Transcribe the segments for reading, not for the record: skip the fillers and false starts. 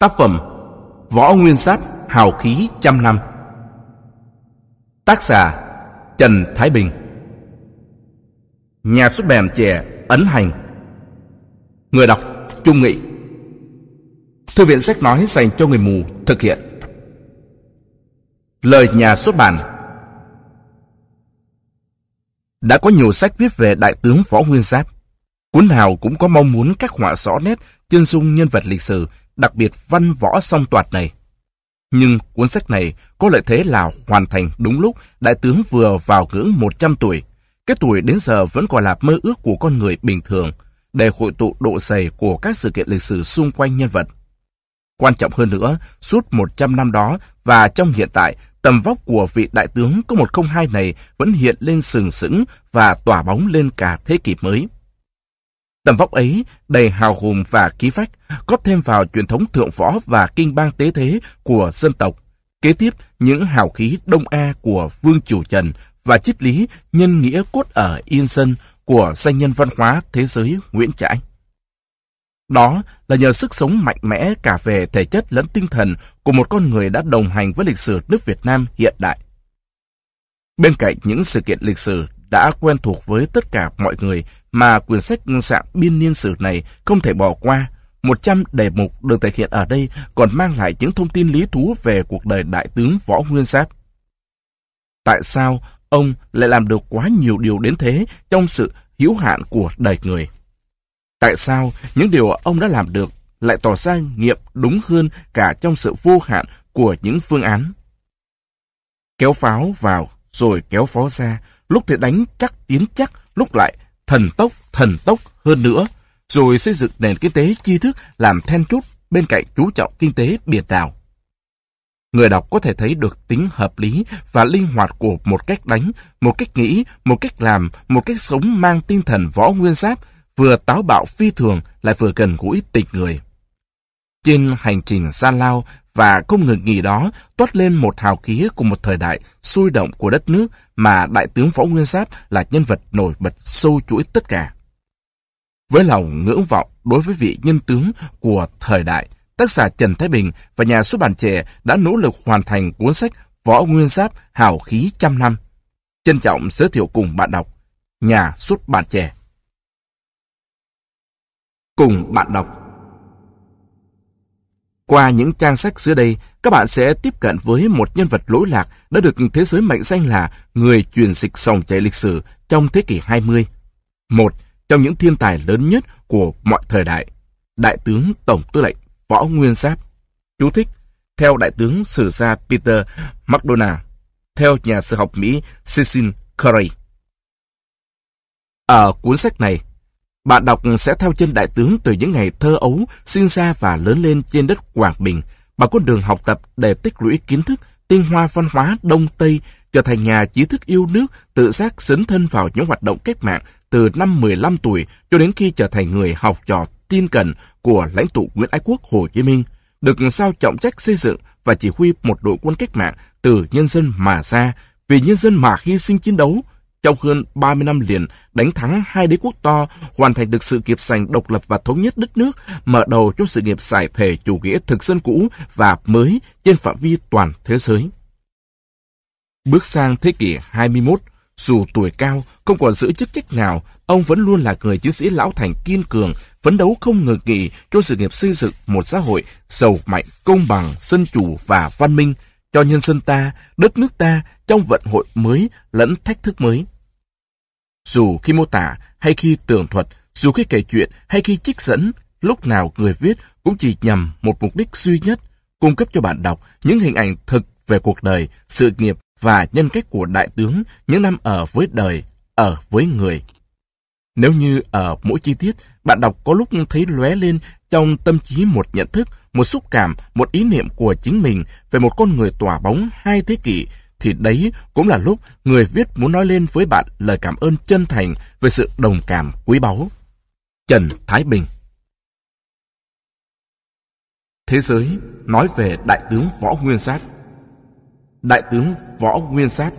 Tác phẩm Võ Nguyên Giáp hào khí trăm năm. Tác giả Trần Thái Bình. Nhà xuất bản trẻ Ấn Hành. Người đọc Trung Nghị. Thư viện sách nói dành cho người mù thực hiện. Lời nhà xuất bản. Đã có nhiều sách viết về đại tướng Võ Nguyên Giáp. Cuốn nào cũng có mong muốn khắc họa rõ nét chân dung nhân vật lịch sử, đặc biệt văn võ song toàn này. Nhưng cuốn sách này có lợi thế là hoàn thành đúng lúc đại tướng vừa vào ngưỡng 100 tuổi. Cái tuổi đến giờ vẫn còn là mơ ước của con người bình thường, để hội tụ độ dày của các sự kiện lịch sử xung quanh nhân vật. Quan trọng hơn nữa, suốt 100 năm đó và trong hiện tại, tầm vóc của vị đại tướng có 102 này vẫn hiện lên sừng sững và tỏa bóng lên cả thế kỷ mới. Tầm vóc ấy đầy hào hùng và khí phách, góp thêm vào truyền thống thượng võ và kinh bang tế thế của dân tộc, kế tiếp những hào khí Đông A của Vương Triều Trần và triết lý nhân nghĩa cốt ở Yên Sơn của danh nhân văn hóa thế giới Nguyễn Trãi. Đó là nhờ sức sống mạnh mẽ cả về thể chất lẫn tinh thần của một con người đã đồng hành với lịch sử nước Việt Nam hiện đại. Bên cạnh những sự kiện lịch sử đã quen thuộc với tất cả mọi người mà quyển sách dạng biên niên sử này không thể bỏ qua, 100 đề mục được thể hiện ở đây còn mang lại những thông tin lý thú về cuộc đời đại tướng Võ Nguyên Giáp. Tại sao ông lại làm được quá nhiều điều đến thế trong sự hữu hạn của đời người? Tại sao những điều ông đã làm được lại tỏ ra nghiệm đúng hơn cả trong sự vô hạn của những phương án? Kéo pháo vào rồi kéo pháo ra, lúc thì đánh chắc tiến chắc, lúc lại thần tốc hơn nữa, rồi xây dựng nền kinh tế tri thức làm then chốt bên cạnh chú trọng kinh tế biển đảo. Người đọc có thể thấy được tính hợp lý và linh hoạt của một cách đánh, một cách nghĩ, một cách làm, một cách sống mang tinh thần Võ Nguyên Giáp, vừa táo bạo phi thường lại vừa gần gũi tình người. Trên hành trình gian lao và không ngừng nghỉ đó toát lên một hào khí của một thời đại sôi động của đất nước mà đại tướng Võ Nguyên Giáp là nhân vật nổi bật sâu chuỗi tất cả. Với lòng ngưỡng vọng đối với vị nhân tướng của thời đại, tác giả Trần Thái Bình và nhà xuất bản trẻ đã nỗ lực hoàn thành cuốn sách Võ Nguyên Giáp hào khí trăm năm. Trân trọng giới thiệu cùng bạn đọc, nhà xuất bản trẻ. Cùng bạn đọc. Qua những trang sách dưới đây, các bạn sẽ tiếp cận với một nhân vật lỗi lạc đã được thế giới mệnh danh là người truyền dịch dòng chảy lịch sử trong thế kỷ 20. Một trong những thiên tài lớn nhất của mọi thời đại, đại tướng Tổng tư lệnh Võ Nguyên Giáp. Chú thích: theo đại tướng sử gia Peter McDonough, theo nhà sử học Mỹ Cecil Curry. Ở cuốn sách này, bạn đọc sẽ theo chân đại tướng từ những ngày thơ ấu, sinh ra và lớn lên trên đất Quảng Bình, bằng con đường học tập để tích lũy kiến thức, tinh hoa văn hóa Đông Tây, trở thành nhà trí thức yêu nước, tự giác dấn thân vào những hoạt động cách mạng từ năm 15 tuổi cho đến khi trở thành người học trò tin cẩn của lãnh tụ Nguyễn Ái Quốc Hồ Chí Minh, được sao trọng trách xây dựng và chỉ huy một đội quân cách mạng từ nhân dân mà ra, vì nhân dân mà hy sinh chiến đấu. Trong hơn 30 năm liền, đánh thắng hai đế quốc to, hoàn thành được sự nghiệp giành độc lập và thống nhất đất nước, mở đầu cho sự nghiệp giải thể chủ nghĩa thực dân cũ và mới trên phạm vi toàn thế giới. Bước sang thế kỷ 21, dù tuổi cao, không còn giữ chức trách nào, ông vẫn luôn là người chiến sĩ lão thành kiên cường, phấn đấu không ngừng nghỉ cho sự nghiệp xây dựng một xã hội giàu mạnh, công bằng, dân chủ và văn minh, cho nhân dân ta, đất nước ta trong vận hội mới lẫn thách thức mới. Dù khi mô tả hay khi tường thuật, dù khi kể chuyện hay khi trích dẫn, lúc nào người viết cũng chỉ nhằm một mục đích duy nhất, cung cấp cho bạn đọc những hình ảnh thực về cuộc đời, sự nghiệp và nhân cách của đại tướng những năm ở với đời, ở với người. Nếu như ở mỗi chi tiết, bạn đọc có lúc thấy lóe lên trong tâm trí một nhận thức, một xúc cảm, một ý niệm của chính mình về một con người tỏa bóng 2 thế kỷ, thì đấy cũng là lúc người viết muốn nói lên với bạn lời cảm ơn chân thành về sự đồng cảm quý báu. Trần Thái Bình. Thế giới nói về đại tướng Võ Nguyên Giáp. Đại tướng Võ Nguyên Giáp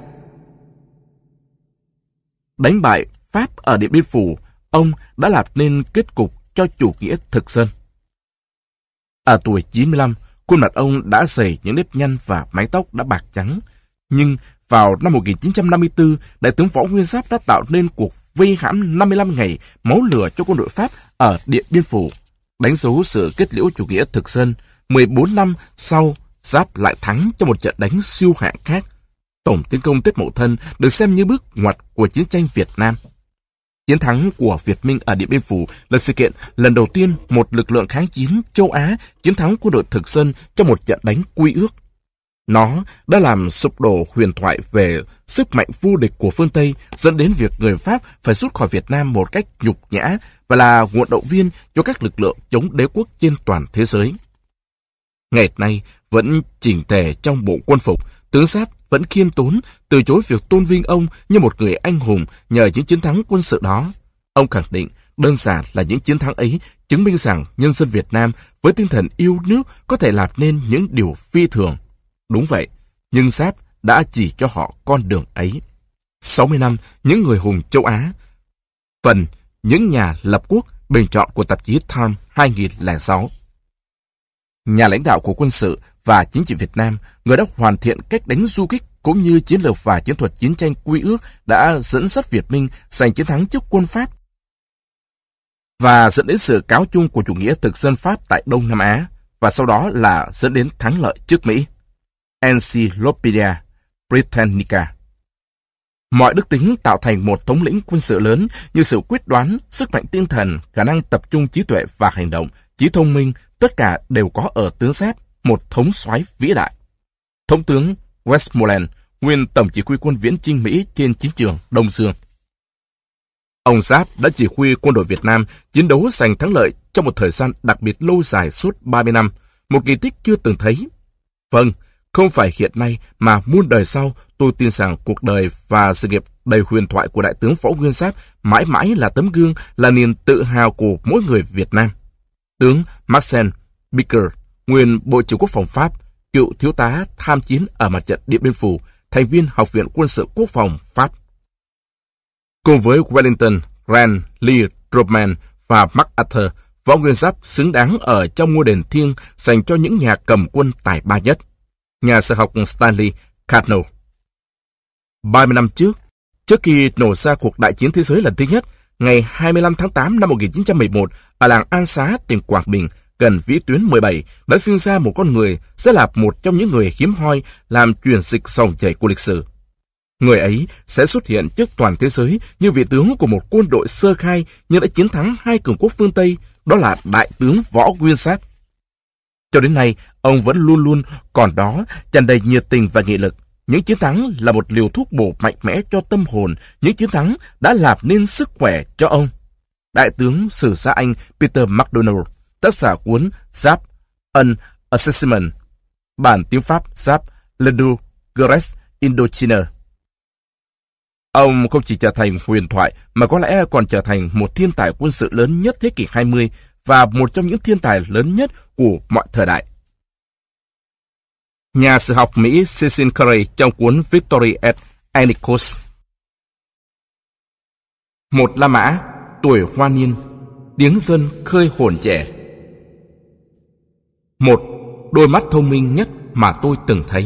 đánh bại Pháp ở Điện Biên Phủ, ông đã lập nên kết cục cho chủ nghĩa thực dân. Ở tuổi 95, khuôn mặt ông đã dày những nếp nhăn và mái tóc đã bạc trắng. Nhưng vào năm 1954, Đại tướng Võ Nguyên Giáp đã tạo nên cuộc vây hãm 55 ngày máu lửa cho quân đội Pháp ở Điện Biên Phủ, đánh dấu sự kết liễu chủ nghĩa thực dân. 14 năm sau, Giáp lại thắng trong một trận đánh siêu hạng khác. Tổng tiến công Tết Mậu Thân được xem như bước ngoặt của chiến tranh Việt Nam. Chiến thắng của Việt Minh ở Điện Biên Phủ là sự kiện lần đầu tiên một lực lượng kháng chiến châu Á chiến thắng quân đội thực dân trong một trận đánh quy ước. Nó đã làm sụp đổ huyền thoại về sức mạnh vô địch của phương Tây, dẫn đến việc người Pháp phải rút khỏi Việt Nam một cách nhục nhã và là nguồn động viên cho các lực lượng chống đế quốc trên toàn thế giới. Ngày nay, vẫn chỉnh tề trong bộ quân phục, tướng Giáp vẫn khiêm tốn, từ chối việc tôn vinh ông như một người anh hùng nhờ những chiến thắng quân sự đó. Ông khẳng định, đơn giản là những chiến thắng ấy chứng minh rằng nhân dân Việt Nam với tinh thần yêu nước có thể làm nên những điều phi thường. Đúng vậy, nhưng Giáp đã chỉ cho họ con đường ấy. 60 năm, những người hùng châu Á. Phần những nhà lập quốc, bình chọn của tạp chí Time 2006. Nhà lãnh đạo của quân sự và chính trị Việt Nam, người đã hoàn thiện cách đánh du kích cũng như chiến lược và chiến thuật chiến tranh quy ước đã dẫn dắt Việt Minh giành chiến thắng trước quân Pháp và dẫn đến sự cáo chung của chủ nghĩa thực dân Pháp tại Đông Nam Á, và sau đó là dẫn đến thắng lợi trước Mỹ. Encyclopedia Britannica. Mọi đức tính tạo thành một thống lĩnh quân sự lớn như sự quyết đoán, sức mạnh tinh thần, khả năng tập trung trí tuệ và hành động, trí thông minh, tất cả đều có ở tướng Giáp, một thống soái vĩ đại. Thống tướng Westmoreland, nguyên tổng chỉ huy quân viễn chinh Mỹ trên chiến trường Đông Dương. Ông Giáp đã chỉ huy quân đội Việt Nam chiến đấu giành thắng lợi trong một thời gian đặc biệt lâu dài suốt 30 năm, một kỳ tích chưa từng thấy. Vâng, không phải hiện nay mà muôn đời sau, tôi tin rằng cuộc đời và sự nghiệp đầy huyền thoại của Đại tướng Võ Nguyên Giáp mãi mãi là tấm gương, là niềm tự hào của mỗi người Việt Nam. Tướng Marcel Bicker, nguyên Bộ trưởng Quốc phòng Pháp, cựu thiếu tá tham chiến ở mặt trận Điện Biên Phủ, thành viên Học viện Quân sự Quốc phòng Pháp. Cùng với Wellington, Grant, Lee, Truman và MacArthur, Võ Nguyên Giáp xứng đáng ở trong ngôi đền thiêng dành cho những nhà cầm quân tài ba nhất. Nhà sử học Stanley Cardinal. 30 năm trước khi nổ ra cuộc đại chiến thế giới lần thứ nhất, ngày 25 tháng 8 năm 1911, ở làng An Xá, tỉnh Quảng Bình, gần vĩ tuyến 17, đã sinh ra một con người sẽ là một trong những người hiếm hoi làm chuyển dịch dòng chảy của lịch sử. Người ấy sẽ xuất hiện trước toàn thế giới như vị tướng của một quân đội sơ khai nhưng đã chiến thắng hai cường quốc phương Tây, đó là Đại tướng Võ Nguyên Giáp. Cho đến nay, ông vẫn luôn luôn còn đó, tràn đầy nhiệt tình và nghị lực. Những chiến thắng là một liều thuốc bổ mạnh mẽ cho tâm hồn, những chiến thắng đã làm nên sức khỏe cho ông. Đại tướng sử gia Anh Peter MacDonald, tác giả cuốn Giáp, An Assessment, bản tiếng Pháp Giáp, Le Du Gres Indochina. Ông không chỉ trở thành huyền thoại mà có lẽ còn trở thành một thiên tài quân sự lớn nhất thế kỷ 20 và một trong những thiên tài lớn nhất của mọi thời đại. Nhà sử học Mỹ Cecil Carey trong cuốn Victory at Annicos. Một La Mã, tuổi hoa niên, tiếng dân khơi hồn trẻ. Một đôi mắt thông minh nhất mà tôi từng thấy.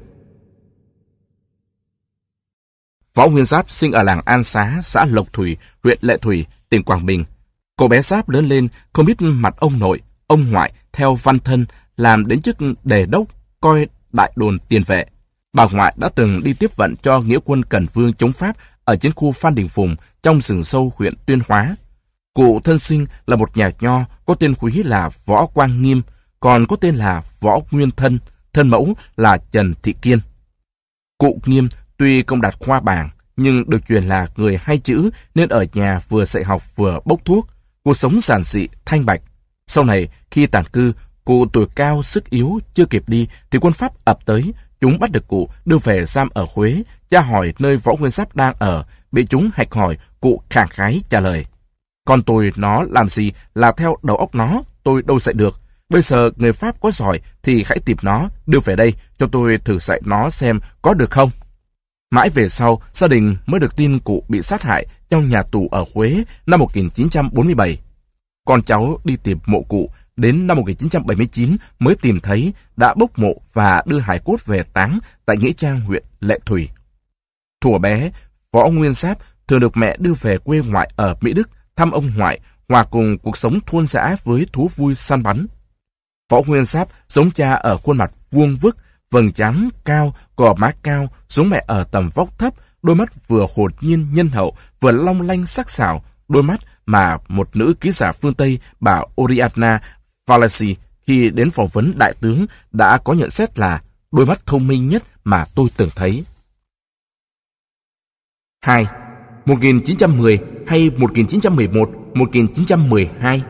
Võ Nguyên Giáp sinh ở làng An Xá, xã Lộc Thủy, huyện Lệ Thủy, tỉnh Quảng Bình. Cô bé Giáp lớn lên không biết mặt ông nội, ông ngoại theo văn thân, làm đến chức đề đốc, coi đại đồn tiền vệ. Bà ngoại đã từng đi tiếp vận cho nghĩa quân Cần Vương chống Pháp ở chiến khu Phan Đình Phùng trong rừng sâu huyện Tuyên Hóa. Cụ thân sinh là một nhà nho có tên quý là Võ Quang Nghiêm, còn có tên là Võ Nguyên Thân, thân mẫu là Trần Thị Kiên. Cụ Nghiêm tuy không đạt khoa bảng, nhưng được truyền là người hay chữ nên ở nhà vừa dạy học vừa bốc thuốc, cuộc sống giản dị, thanh bạch. Sau này, khi tản cư, cụ tuổi cao sức yếu chưa kịp đi thì quân Pháp ập tới, chúng bắt được cụ đưa về giam ở Huế, tra hỏi nơi Võ Nguyên Giáp đang ở, bị chúng hạch hỏi, cụ khẳng khái trả lời: "Con tôi nó làm gì là theo đầu óc nó, tôi đâu dạy được. Bây giờ người Pháp có giỏi thì hãy tìm nó, đưa về đây cho tôi thử dạy nó xem có được không." Mãi về sau, gia đình mới được tin cụ bị sát hại trong nhà tù ở Huế năm 1947. Con cháu đi tìm mộ cụ Đến năm 1979 mới tìm thấy, đã bốc mộ và đưa hài cốt về táng tại nghĩa trang huyện Lệ Thủy. Thuở bé, Võ Nguyên Giáp thường được mẹ đưa về quê ngoại ở Mỹ Đức thăm ông ngoại, hòa cùng cuộc sống thôn dã với thú vui săn bắn. Võ Nguyên Giáp giống cha ở khuôn mặt vuông vức, vầng trán cao, gò má cao, giống mẹ ở tầm vóc thấp, đôi mắt vừa hồn nhiên nhân hậu, vừa long lanh sắc sảo, đôi mắt mà một nữ ký giả phương Tây bà Oriana Fallacy khi đến phỏng vấn đại tướng đã có nhận xét là đôi mắt thông minh nhất mà tôi từng thấy. 2. 1910 hay 1911, 1912?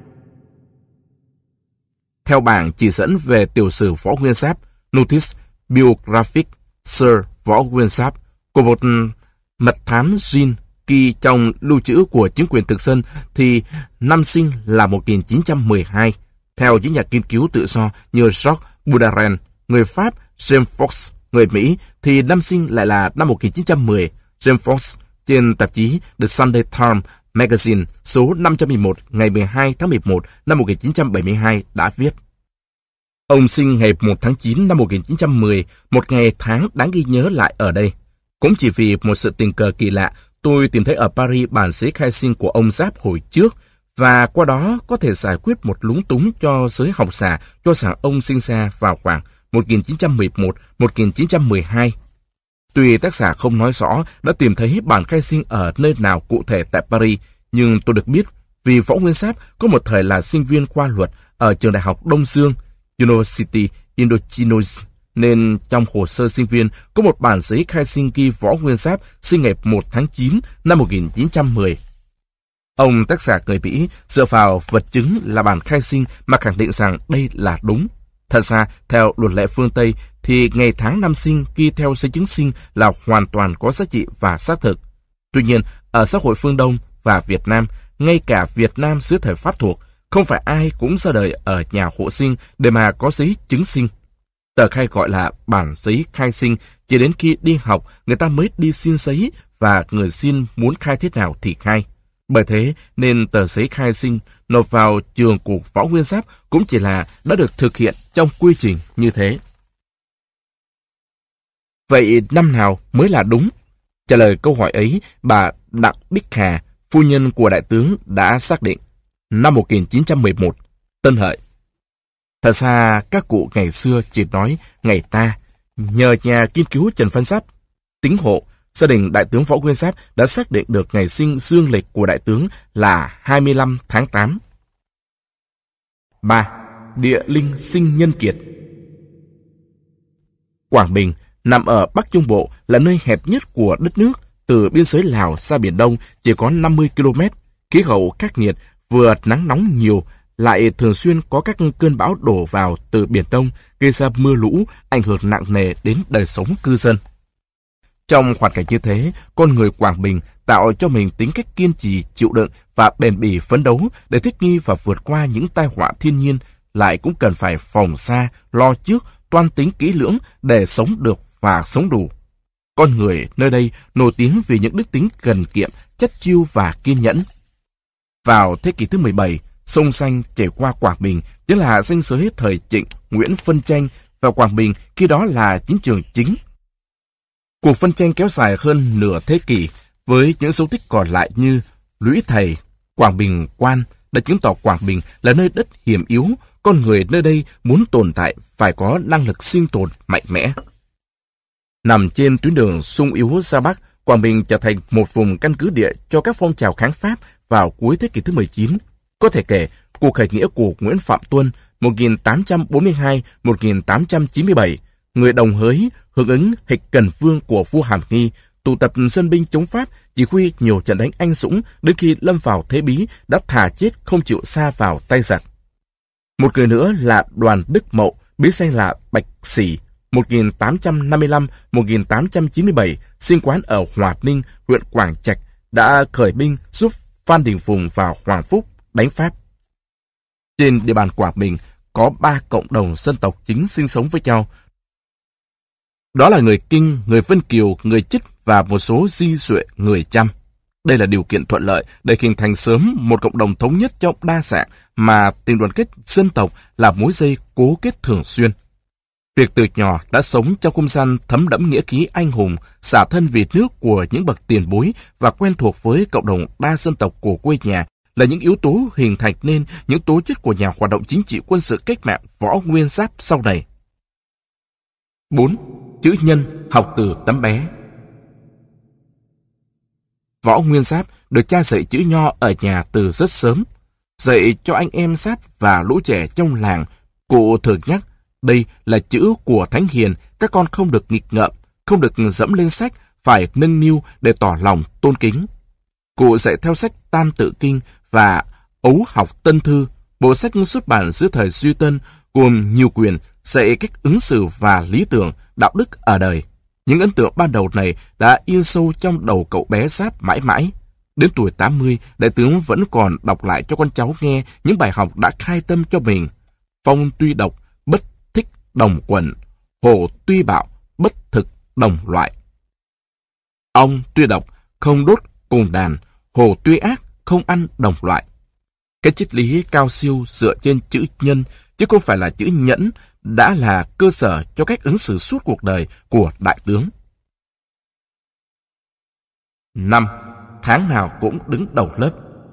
Theo bảng chỉ dẫn về tiểu sử Võ Nguyên Giáp, Notice Biographic Sir Võ Nguyên Giáp, của một mật thám Jin ghi trong lưu trữ của chính quyền thực dân thì năm sinh là 1912. Theo những nhà nghiên cứu tự do như Georges Boudaren, người Pháp, James Fox, người Mỹ, thì năm sinh lại là năm 1910. James Fox trên tạp chí The Sunday Times Magazine số 511 ngày 12 tháng 11 năm 1972 đã viết: Ông sinh ngày 1 tháng 9 năm 1910, một ngày tháng đáng ghi nhớ lại ở đây. Cũng chỉ vì một sự tình cờ kỳ lạ, tôi tìm thấy ở Paris bản giấy khai sinh của ông Giáp hồi trước, và qua đó có thể giải quyết một lúng túng cho giới học giả cho rằng ông sinh ra vào khoảng 1911-1912. Tuy tác giả không nói rõ đã tìm thấy bản khai sinh ở nơi nào cụ thể tại Paris, nhưng tôi được biết vì Võ Nguyên Giáp có một thời là sinh viên khoa luật ở trường đại học Đông Dương, University Indochinoise, nên trong hồ sơ sinh viên có một bản giấy khai sinh ghi Võ Nguyên Giáp sinh ngày 1 tháng 9 năm 1910. Ông tác giả người Mỹ dựa vào vật chứng là bản khai sinh mà khẳng định rằng đây là đúng. Thật ra, theo luật lệ phương Tây, thì ngày tháng năm sinh ghi theo giấy chứng sinh là hoàn toàn có giá trị và xác thực. Tuy nhiên, ở xã hội phương Đông và Việt Nam, ngay cả Việt Nam dưới thời Pháp thuộc, không phải ai cũng ra đời ở nhà hộ sinh để mà có giấy chứng sinh. Tờ khai gọi là bản giấy khai sinh, chỉ đến khi đi học người ta mới đi xin giấy và người xin muốn khai thế nào thì khai. Bởi thế nên tờ giấy khai sinh nộp vào trường của Võ Nguyên Giáp cũng chỉ là đã được thực hiện trong quy trình như thế. Vậy năm nào mới là đúng? Trả lời câu hỏi ấy, bà Đặng Bích Hà, phu nhân của đại tướng đã xác định năm 1911, Tân Hợi. Thật ra các cụ ngày xưa chỉ nói ngày ta. Nhờ nhà nghiên cứu Trần Văn Giáp tính hộ, gia đình đại tướng Võ Nguyên Giáp đã xác định được ngày sinh dương lịch của đại tướng là 25 tháng 8. 3. Địa linh sinh nhân kiệt. Quảng Bình nằm ở Bắc Trung Bộ, là nơi hẹp nhất của đất nước. Từ biên giới Lào ra Biển Đông chỉ có 50 km. Khí hậu khắc nghiệt, vừa nắng nóng nhiều, lại thường xuyên có các cơn bão đổ vào từ Biển Đông, gây ra mưa lũ, ảnh hưởng nặng nề đến đời sống cư dân. Trong hoàn cảnh như thế, con người Quảng Bình tạo cho mình tính cách kiên trì, chịu đựng và bền bỉ phấn đấu để thích nghi và vượt qua những tai họa thiên nhiên, lại cũng cần phải phòng xa, lo trước, toan tính kỹ lưỡng để sống được và sống đủ. Con người nơi đây nổi tiếng vì những đức tính cần kiệm, chất chiêu và kiên nhẫn. Vào thế kỷ thứ 17, sông Xanh chảy qua Quảng Bình chính là ranh giới thời Trịnh, Nguyễn phân tranh, và Quảng Bình khi đó là chiến trường chính. Cuộc phân tranh kéo dài hơn nửa thế kỷ, với những dấu tích còn lại như Lũy Thầy, Quảng Bình Quan đã chứng tỏ Quảng Bình là nơi đất hiểm yếu, con người nơi đây muốn tồn tại phải có năng lực sinh tồn mạnh mẽ. Nằm trên tuyến đường xung yếu ra Bắc, Quảng Bình trở thành một vùng căn cứ địa cho các phong trào kháng Pháp vào cuối thế kỷ thứ 19. Có thể kể, cuộc khởi nghĩa của Nguyễn Phạm Tuân 1842-1897, người Đồng Hới hưởng ứng Hịch Cần Vương của vua Hàm Nghi, tụ tập dân binh chống Pháp, chỉ huy nhiều trận đánh anh dũng đến khi lâm vào thế bí đã thà chết không chịu sa vào tay giặc. Một người nữa là Đoàn Đức Mậu, bí danh là Bạch Xỉ, 1855-1897, sinh quán ở Hòa Ninh, huyện Quảng Trạch, đã khởi binh giúp Phan Đình Phùng vào Hoàng Phúc đánh Pháp. Trên địa bàn Quảng Bình có 3 cộng đồng dân tộc chính sinh sống với nhau. Đó là người Kinh, người Vân Kiều, người Chích và một số di duệ người Chăm. Đây là điều kiện thuận lợi để hình thành sớm một cộng đồng thống nhất trong đa dạng mà tình đoàn kết dân tộc là mối dây cố kết thường xuyên. Việc từ nhỏ đã sống trong không gian thấm đẫm nghĩa khí anh hùng, xả thân vì nước của những bậc tiền bối và quen thuộc với cộng đồng đa dân tộc của quê nhà là những yếu tố hình thành nên những tố chất của nhà hoạt động chính trị quân sự cách mạng Võ Nguyên Giáp sau này. 4. Chữ nhân học từ tấm bé. Võ Nguyên Giáp được cha dạy chữ nho ở nhà từ rất sớm. Dạy cho anh em Giáp và lũ trẻ trong làng, cụ thường nhắc đây là chữ của thánh hiền, các con không được nghịch ngợm, không được dẫm lên sách, phải nâng niu để tỏ lòng tôn kính. Cụ dạy theo sách Tam Tự Kinh và Ấu Học Tân Thư, bộ sách xuất bản dưới thời Duy Tân, gồm nhiều quyển dạy cách ứng xử và lý tưởng, đạo đức ở đời. Những ấn tượng ban đầu này đã in sâu trong đầu cậu bé Giáp mãi mãi. Đến tuổi 80, đại tướng vẫn còn đọc lại cho con cháu nghe những bài học đã khai tâm cho mình. Phong tuy độc, bất thích đồng quần. Hổ tuy bạo, bất thực đồng loại. Ong tuy độc, không đốt cùng đàn. Hổ tuy ác, không ăn đồng loại. Cái triết lý cao siêu dựa trên chữ nhân, chứ không phải là chữ nhẫn, đã là cơ sở cho cách ứng xử suốt cuộc đời của đại tướng. 5. Tháng nào cũng đứng đầu lớp.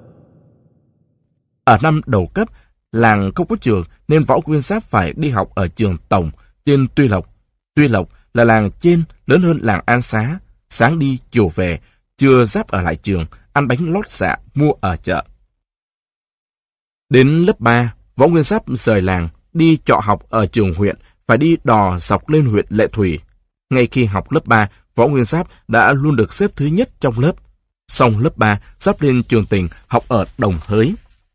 Ở năm đầu cấp, làng không có trường nên Võ Nguyên Giáp phải đi học ở trường Tổng trên Tuy Lộc. Tuy Lộc là làng trên, lớn hơn làng An Xá. Sáng đi chiều về, trưa Giáp ở lại trường, ăn bánh lót dạ mua ở chợ. Đến lớp 3, Võ Nguyên Giáp rời làng, đi trọ học ở trường huyện, phải đi đò dọc lên huyện Lệ Thủy. Ngay khi học lớp 3, Võ Nguyên Giáp đã luôn được xếp thứ nhất trong lớp. Xong lớp 3, Giáp lên trường tỉnh học ở Đồng Hới.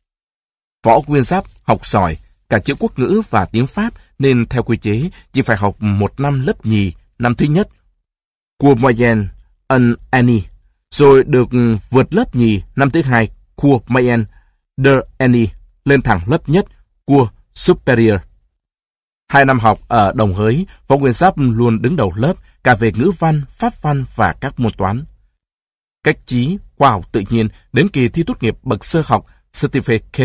Võ Nguyên Giáp học giỏi cả chữ quốc ngữ và tiếng Pháp nên theo quy chế chỉ phải học một năm lớp nhì, năm thứ nhất, cours moyen un année, rồi được vượt lớp nhì năm thứ hai, cours moyen de année, lên thẳng lớp nhất, cours supérieur. 2 năm học ở Đồng Hới, Võ Nguyên Giáp luôn đứng đầu lớp cả về ngữ văn, pháp văn và các môn toán. Cách trí, khoa học tự nhiên đến kỳ thi tốt nghiệp bậc sơ học Certificate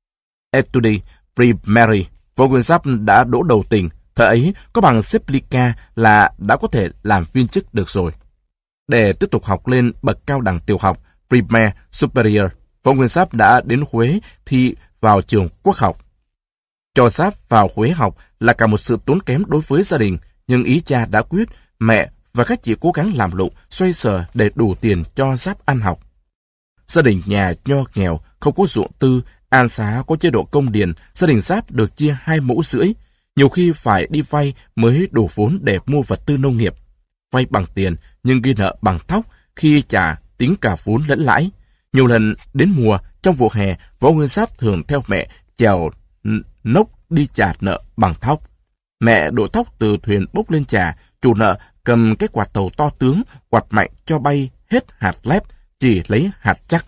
Etudes Primaires, Võ Nguyên Giáp đã đỗ đầu tỉnh. Thời ấy có bằng Seplica là đã có thể làm viên chức được rồi. Để tiếp tục học lên bậc cao đẳng tiểu học Primaire Superior, Võ Nguyên Giáp đã đến Huế thi vào trường Quốc học. Cho Giáp vào Huế học là cả một sự tốn kém đối với gia đình, nhưng ý cha đã quyết, mẹ và các chị cố gắng làm lụng, xoay sở để đủ tiền cho Giáp ăn học. Gia đình nhà nho nghèo, không có ruộng tư, An Xá có chế độ công điền, gia đình Giáp được chia 2 mẫu rưỡi, nhiều khi phải đi vay mới đủ vốn để mua vật tư nông nghiệp. Vay bằng tiền nhưng ghi nợ bằng thóc, khi trả tính cả vốn lẫn lãi. Nhiều lần đến mùa, trong vụ hè, Võ Nguyên Giáp thường theo mẹ chèo nốc đi trả nợ bằng thóc. Mẹ đổ thóc từ thuyền bốc lên trả, chủ nợ cầm cái quạt tàu to tướng, quạt mạnh cho bay hết hạt lép, chỉ lấy hạt chắc.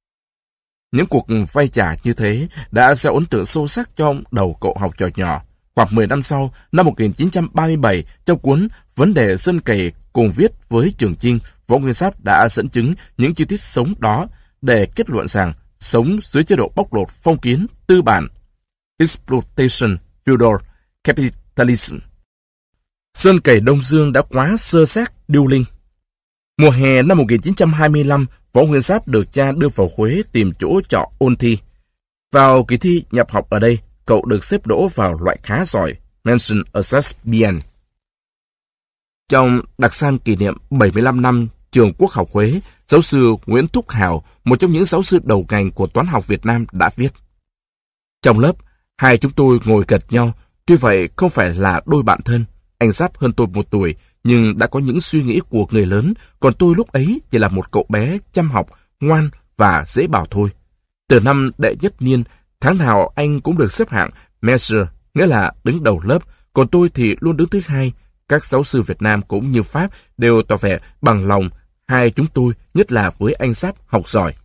Những cuộc vay trả như thế đã gieo ấn tượng sâu sắc trong đầu cậu học trò nhỏ. Khoảng 10 năm sau, năm 1937, trong cuốn Vấn đề dân cày cùng viết với Trường Chinh, Võ Nguyên Giáp đã dẫn chứng những chi tiết sống đó để kết luận rằng sống dưới chế độ bóc lột phong kiến tư bản, exploitation, feudal capitalism. Sơn cày Đông Dương đã quá sơ xác điêu linh. Mùa hè năm 1925, Võ Nguyên Giáp được cha đưa vào Huế tìm chỗ trọ ôn thi. Vào kỳ thi nhập học ở đây, cậu được xếp đỗ vào loại khá giỏi, mention assez bien. Trong đặc san kỷ niệm 75 năm trường Quốc học Huế, giáo sư Nguyễn Thúc Hào, một trong những giáo sư đầu ngành của toán học Việt Nam đã viết: trong lớp, hai chúng tôi ngồi gần nhau, tuy vậy không phải là đôi bạn thân. Anh Giáp hơn tôi 1 tuổi, nhưng đã có những suy nghĩ của người lớn, còn tôi lúc ấy chỉ là một cậu bé chăm học, ngoan và dễ bảo thôi. Từ năm đệ nhất niên, tháng nào anh cũng được xếp hạng Master, nghĩa là đứng đầu lớp, còn tôi thì luôn đứng thứ hai. Các giáo sư Việt Nam cũng như Pháp đều tỏ vẻ bằng lòng hai chúng tôi, nhất là với anh Giáp học giỏi.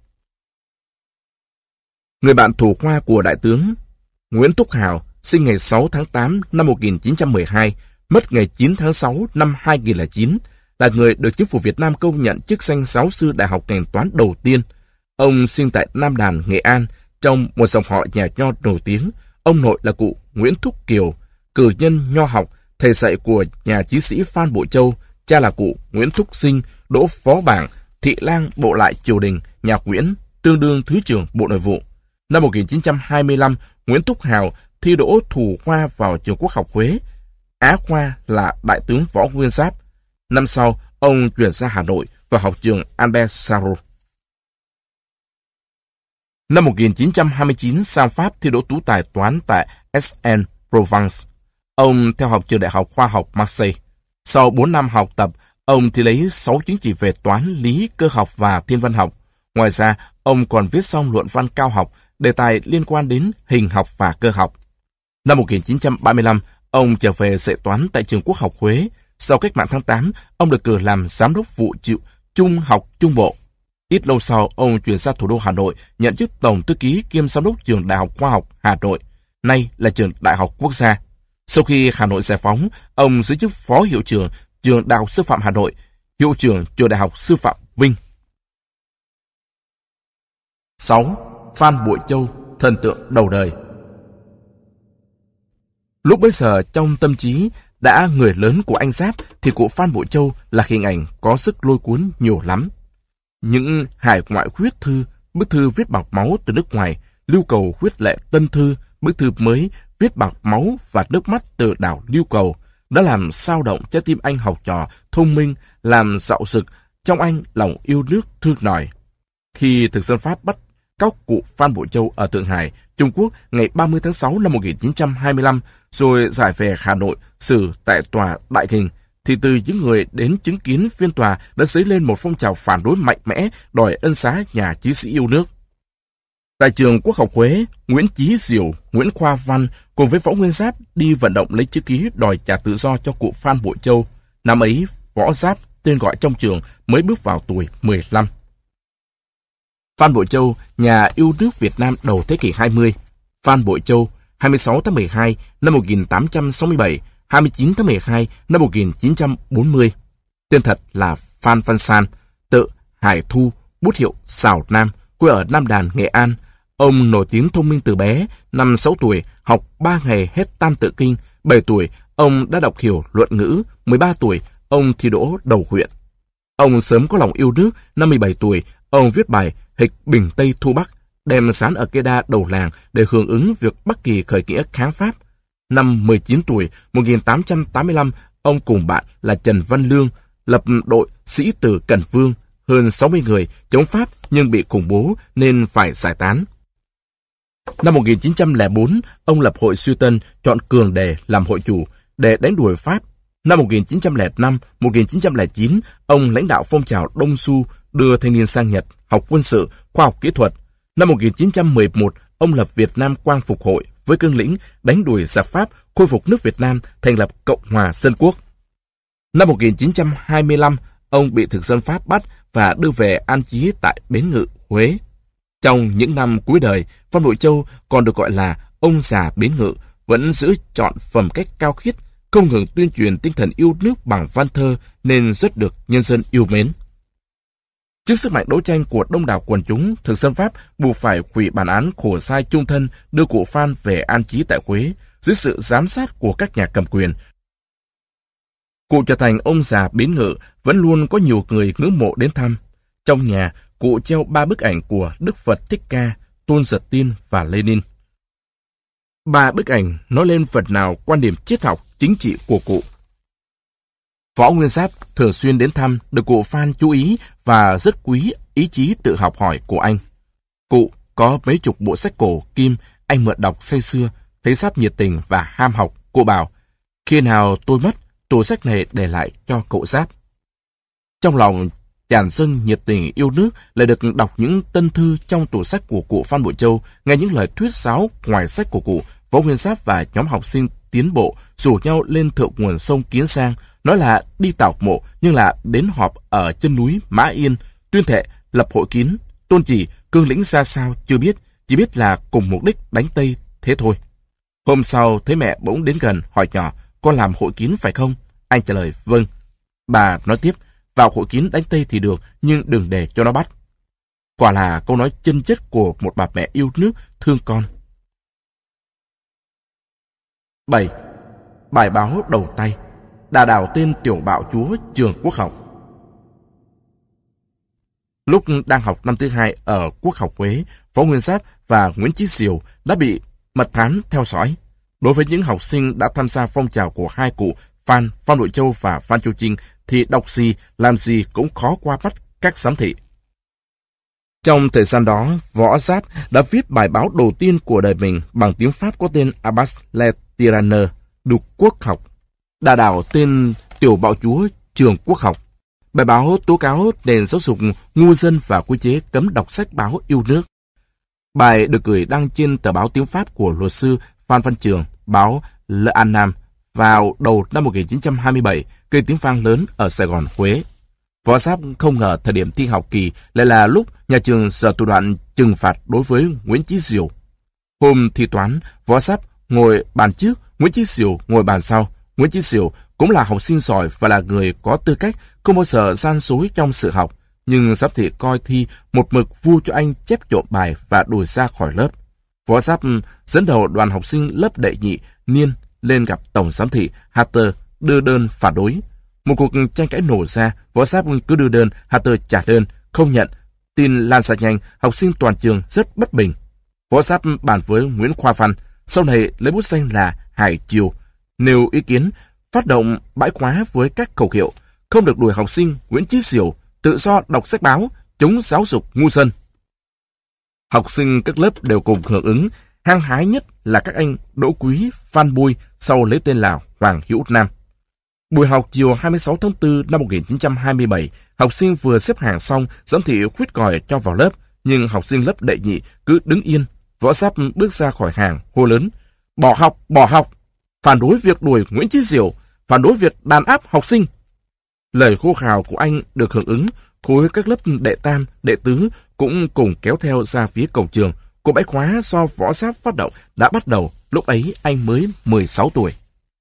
Người bạn thủ khoa của đại tướng Nguyễn Thúc Hào sinh ngày 6 tháng 8 năm 1912, mất ngày 9 tháng 6 năm 2009, là người được chính phủ Việt Nam công nhận chức danh giáo sư đại học ngành toán đầu tiên. Ông sinh tại Nam Đàn, Nghệ An, trong một dòng họ nhà nho nổi tiếng. Ông nội là cụ Nguyễn Thúc Kiều, cử nhân nho học, thầy dạy của nhà chí sĩ Phan Bội Châu. Cha là cụ Nguyễn Thúc Sinh, đỗ phó bảng, thị lang bộ lại triều đình, nhà Nguyễn, tương đương Thứ trưởng Bộ Nội vụ. Năm 1925, Nguyễn Thúc Hào thi đỗ thủ khoa vào trường Quốc học Huế. Á khoa là đại tướng Võ Nguyên Giáp. Năm sau, ông chuyển ra Hà Nội và học trường Albert Sarraut. Năm 1929, sang Pháp thi đỗ tú tài toán tại Aix-en-Provence. Ông theo học trường Đại học Khoa học Marseille. Sau 4 năm học tập, ông thì lấy 6 chứng chỉ về toán, lý, cơ học và thiên văn học. Ngoài ra, ông còn viết xong luận văn cao học, đề tài liên quan đến hình học và cơ học. Năm 1935, ông trở về dạy toán tại trường Quốc học Huế. Sau cách mạng tháng 8, ông được cử làm giám đốc vụ Trung học Trung Bộ. Ít lâu sau, ông chuyển sang thủ đô Hà Nội, nhận chức tổng thư ký kiêm giám đốc trường Đại học Khoa học Hà Nội, nay là trường Đại học Quốc gia. Sau khi Hà Nội giải phóng, ông giữ chức phó hiệu trưởng trường Đại học Sư phạm Hà Nội, hiệu trưởng trường Đại học Sư phạm Vinh. 6. Phan Bội Châu, thần tượng đầu đời. Lúc bấy giờ trong tâm trí đã người lớn của anh Giáp thì cụ Phan Bội Châu là hình ảnh có sức lôi cuốn nhiều lắm. Những hải ngoại huyết thư, bức thư viết bằng máu từ nước ngoài, Lưu Cầu huyết lệ tân thư, bức thư mới viết bằng máu và nước mắt từ đảo Lưu Cầu đã làm sao động trái tim anh học trò thông minh, làm dạo dực trong anh lòng yêu nước thương nòi. Khi thực dân Pháp bắt cóc cụ Phan Bội Châu ở Thượng Hải, Trung Quốc ngày 30 tháng 6 năm 1925, rồi giải về Hà Nội xử tại tòa Đại Hình, thì từ những người đến chứng kiến phiên tòa đã dấy lên một phong trào phản đối mạnh mẽ, đòi ân xá nhà chí sĩ yêu nước. Tại trường Quốc học Huế, Nguyễn Chí Diểu, Nguyễn Khoa Văn cùng với Võ Nguyên Giáp đi vận động lấy chữ ký đòi trả tự do cho cụ Phan Bội Châu. Năm ấy, Võ Giáp, tên gọi trong trường, mới bước vào tuổi 15. Phan Bội Châu, nhà yêu nước Việt Nam đầu thế kỷ 20. Phan Bội Châu, 26 tháng 12 năm 1867, 29 tháng 12 năm 1940. Tên thật là Phan Văn San, tự Hải Thu, bút hiệu Sào Nam, quê ở Nam Đàn, Nghệ An. Ông nổi tiếng thông minh từ bé, năm 6 tuổi, học 3 ngày hết Tam Tự Kinh, 7 tuổi, ông đã đọc hiểu luận ngữ, 13 tuổi, ông thi đỗ đầu huyện. Ông sớm có lòng yêu nước, năm 17 tuổi, ông viết bài Hịch Bình Tây Thu Bắc, đem dán ở cây đa đầu làng để hưởng ứng việc Bắc Kỳ khởi nghĩa kháng Pháp. Năm 19 tuổi, 1885, ông cùng bạn là Trần Văn Lương lập đội sĩ tử Cần Vương, hơn 60 người chống Pháp nhưng bị khủng bố nên phải giải tán. Năm 1904, ông lập hội Suy Tân, chọn Cường Đề làm hội chủ để đánh đuổi Pháp. Năm 1905, 1909, ông lãnh đạo phong trào Đông Xu đưa thanh niên sang Nhật, học quân sự, khoa học kỹ thuật. Năm 1911, ông lập Việt Nam Quang Phục Hội với cương lĩnh đánh đuổi giặc Pháp, khôi phục nước Việt Nam, thành lập Cộng hòa Dân Quốc. Năm 1925, ông bị thực dân Pháp bắt và đưa về an trí tại Bến Ngự, Huế. Trong những năm cuối đời, Phan Bội Châu còn được gọi là ông già Bến Ngự, vẫn giữ trọn phẩm cách cao khiết, không ngừng tuyên truyền tinh thần yêu nước bằng văn thơ nên rất được nhân dân yêu mến. Trước sức mạnh đấu tranh của đông đảo quần chúng, thực dân Pháp buộc phải hủy bản án khổ sai chung thân đưa cụ Phan về an trí tại Huế dưới sự giám sát của các nhà cầm quyền. Cụ trở thành ông già Bến Ngự, vẫn luôn có nhiều người ngưỡng mộ đến thăm. Trong nhà, cụ treo 3 bức ảnh của Đức Phật Thích Ca, Tôn Giật Tiên và Lenin. 3 bức ảnh nói lên phần nào quan điểm triết học chính trị của cụ. Võ Nguyên Giáp thường xuyên đến thăm, được cụ Phan chú ý và rất quý ý chí tự học hỏi của anh. Cụ có mấy chục bộ sách cổ kim, anh mượn đọc say sưa, thấy Giáp nhiệt tình và ham học. Cụ bảo, khi nào tôi mất, tủ sách này để lại cho cậu Giáp. Trong lòng tràn dâng nhiệt tình yêu nước, lại được đọc những tân thư trong tủ sách của cụ Phan Bội Châu, nghe những lời thuyết giáo ngoài sách của cụ. Võ Nguyên Giáp và nhóm học sinh tiến bộ rủ nhau lên thượng nguồn sông Kiến Giang, nói là đi tảo mộ nhưng là đến họp ở chân núi Mã Yên, tuyên thệ lập hội kín, tôn chỉ cương lĩnh ra sao chưa biết, chỉ biết là cùng mục đích đánh Tây thế thôi. Hôm sau thấy mẹ bỗng đến gần hỏi nhỏ, con làm hội kín phải không? Anh trả lời vâng. Bà nói tiếp, vào hội kiến đánh Tây thì được, nhưng đừng để cho nó bắt. Quả là câu nói chân chất của một bà mẹ yêu nước, thương con. 7. Bài báo đầu tay. Đà đảo tên tiểu bạo chúa trường quốc học. Lúc đang học năm thứ 2 ở Quốc học Huế, Võ Nguyên Giáp và Nguyễn Chí Diều đã bị mật thám theo dõi. Đối với những học sinh đã tham gia phong trào của hai cụ Phan Nội Châu và Phan Châu Trinh thì đọc gì, làm gì cũng khó qua mắt các giám thị. Trong thời gian đó, Võ Giáp đã viết bài báo đầu tiên của đời mình bằng tiếng Pháp có tên Abbas Le Tyranne du Quốc học, đà đảo tên tiểu bạo chúa trường quốc học. Bài báo tố cáo nền giáo dục ngu dân và quy chế cấm đọc sách báo yêu nước. Bài được gửi đăng trên tờ báo tiếng Pháp của luật sư Phan Văn Trường, báo Le An Nam vào đầu năm 1927, gây tiếng vang lớn ở Sài Gòn, Huế. Võ Giáp không ngờ thời điểm thi học kỳ lại là lúc nhà trường sở thủ đoạn trừng phạt đối với Nguyễn Chí Diều. Hôm thi toán, Võ Giáp ngồi bàn trước, Nguyễn Chí Diều ngồi bàn sau. Nguyễn Chí Diều cũng là học sinh giỏi và là người có tư cách, không bao giờ gian dối trong sự học. Nhưng giám thị coi thi một mực vu cho anh chép trộm bài và đuổi ra khỏi lớp. Võ Giáp dẫn đầu đoàn học sinh lớp đệ nhị niên lên gặp tổng giám thị Hatter đưa đơn phản đối. Một cuộc tranh cãi nổ ra, Võ Giáp cứ đưa đơn, Hatter trả đơn, không nhận. Tin lan ra nhanh, học sinh toàn trường rất bất bình. Võ Giáp bàn với Nguyễn Khoa Văn, sau này lấy bút danh là Hải Triều, nêu ý kiến phát động bãi khóa với các khẩu hiệu không được đuổi học sinh Nguyễn Chí Diều, tự do đọc sách báo, chống giáo dục ngu dân. Học sinh các lớp đều cùng hưởng ứng, hăng hái nhất là các anh Đỗ Quý, Phan Bui, sau lấy tên là Hoàng Hữu Nam. Buổi học chiều 26 tháng 4 năm 1927, học sinh vừa xếp hàng xong, giám thị huýt còi cho vào lớp, nhưng học sinh lớp đệ nhị cứ đứng yên. Võ Giáp bước ra khỏi hàng, hô lớn: bỏ học, phản đối việc đuổi Nguyễn Chí Diều, phản đối việc đàn áp học sinh. Lời hô hào của anh được hưởng ứng, khối các lớp đệ tam, đệ tứ cũng cùng kéo theo ra phía cổng trường. Cuộc bãi khóa do Võ Giáp phát động đã bắt đầu, lúc ấy anh mới 16 tuổi.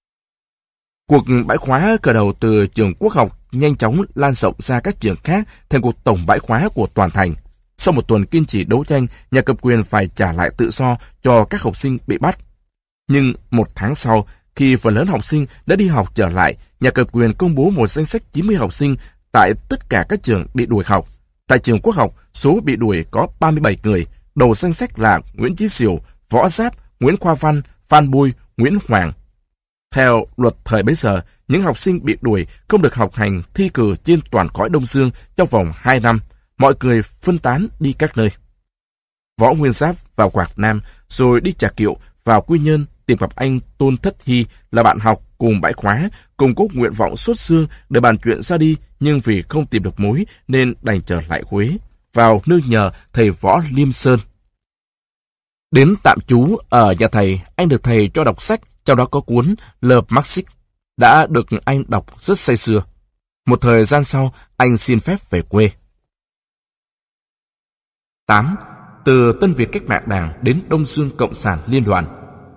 Cuộc bãi khóa khởi đầu từ trường quốc học nhanh chóng lan rộng ra các trường khác thành cuộc tổng bãi khóa của toàn thành. Sau một tuần kiên trì đấu tranh, nhà cầm quyền phải trả lại tự do cho các học sinh bị bắt. Nhưng một tháng sau, khi phần lớn học sinh đã đi học trở lại, nhà cầm quyền công bố một danh sách 90 học sinh tại tất cả các trường bị đuổi học. Tại trường quốc học, số bị đuổi có 37 người, đầu danh sách là Nguyễn Chí Diều, Võ Giáp, Nguyễn Khoa Văn, Phan Bui, Nguyễn Hoàng. Theo luật thời bấy giờ, những học sinh bị đuổi không được học hành thi cử trên toàn cõi Đông Dương trong vòng 2 năm. Mọi người phân tán đi các nơi. Võ Nguyên Giáp vào Quảng Nam, rồi đi Trà Kiệu, vào Quy Nhơn tìm gặp anh Tôn Thất Hy là bạn học cùng bãi khóa, cùng có nguyện vọng xuất xương để bàn chuyện ra đi, nhưng vì không tìm được mối nên đành trở lại Huế, vào nương nhờ thầy Võ Liêm Sơn. Đến tạm trú ở nhà thầy, anh được thầy cho đọc sách, trong đó có cuốn Le Marxiste, đã được anh đọc rất say sưa. Một thời gian sau, anh xin phép về quê. 8. Từ Tân Việt Cách mạng Đảng đến Đông Dương Cộng sản Liên đoàn.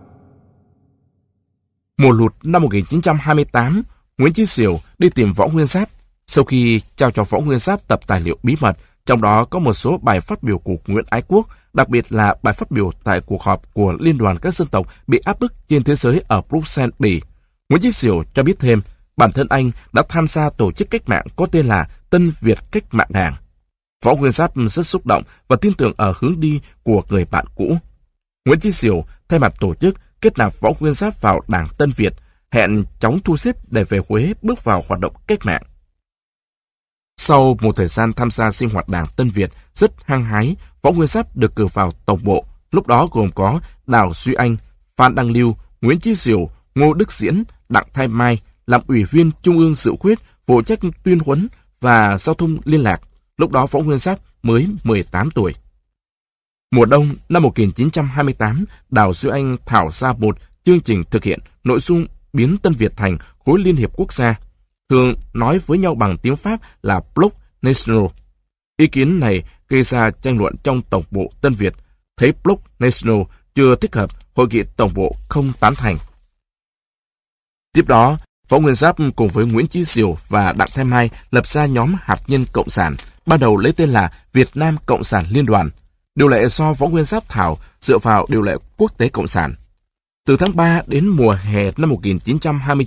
Mùa lụt năm 1928, Nguyễn Chí Diều đi tìm Võ Nguyên Giáp. Sau khi trao cho Võ Nguyên Giáp tập tài liệu bí mật, trong đó có một số bài phát biểu của Nguyễn Ái Quốc, đặc biệt là bài phát biểu tại cuộc họp của Liên đoàn các dân tộc bị áp bức trên thế giới ở Bruxelles, Bỉ. Nguyễn Chí Diều cho biết thêm, bản thân anh đã tham gia tổ chức cách mạng có tên là Tân Việt Cách mạng Đảng. Võ Nguyên Giáp rất xúc động và tin tưởng ở hướng đi của người bạn cũ. Nguyễn Chí Diều thay mặt tổ chức kết nạp Võ Nguyên Giáp vào Đảng Tân Việt, hẹn chóng thu xếp để về Huế bước vào hoạt động cách mạng. Sau một thời gian tham gia sinh hoạt Đảng Tân Việt rất hăng hái, Võ Nguyên Giáp được cử vào tổng bộ, lúc đó gồm có Đào Duy Anh, Phan Đăng Lưu, Nguyễn Chí Diều, Ngô Đức Diễn, Đặng Thái Mai làm ủy viên Trung ương Dự khuyết, phụ trách tuyên huấn và giao thông liên lạc. Lúc đó Võ Nguyên Giáp mới 18 tuổi. Mùa đông năm 1928, Đào Duy Anh thảo ra một chương trình thực hiện nội dung biến Tân Việt thành khối liên hiệp quốc gia, thường nói với nhau bằng tiếng Pháp là Bloc National. Ý kiến này gây ra tranh luận trong tổng bộ Tân Việt, thấy Bloc National chưa thích hợp, hội nghị tổng bộ không tán thành. Tiếp đó, Võ Nguyên Giáp cùng với Nguyễn Chí Diểu và Đặng Thái Mai lập ra nhóm hạt nhân cộng sản, ban đầu lấy tên là Việt Nam Cộng sản Liên đoàn. Điều lệ do Võ Nguyên Giáp thảo dựa vào điều lệ quốc tế cộng sản. Từ tháng 3 đến mùa hè năm 1929,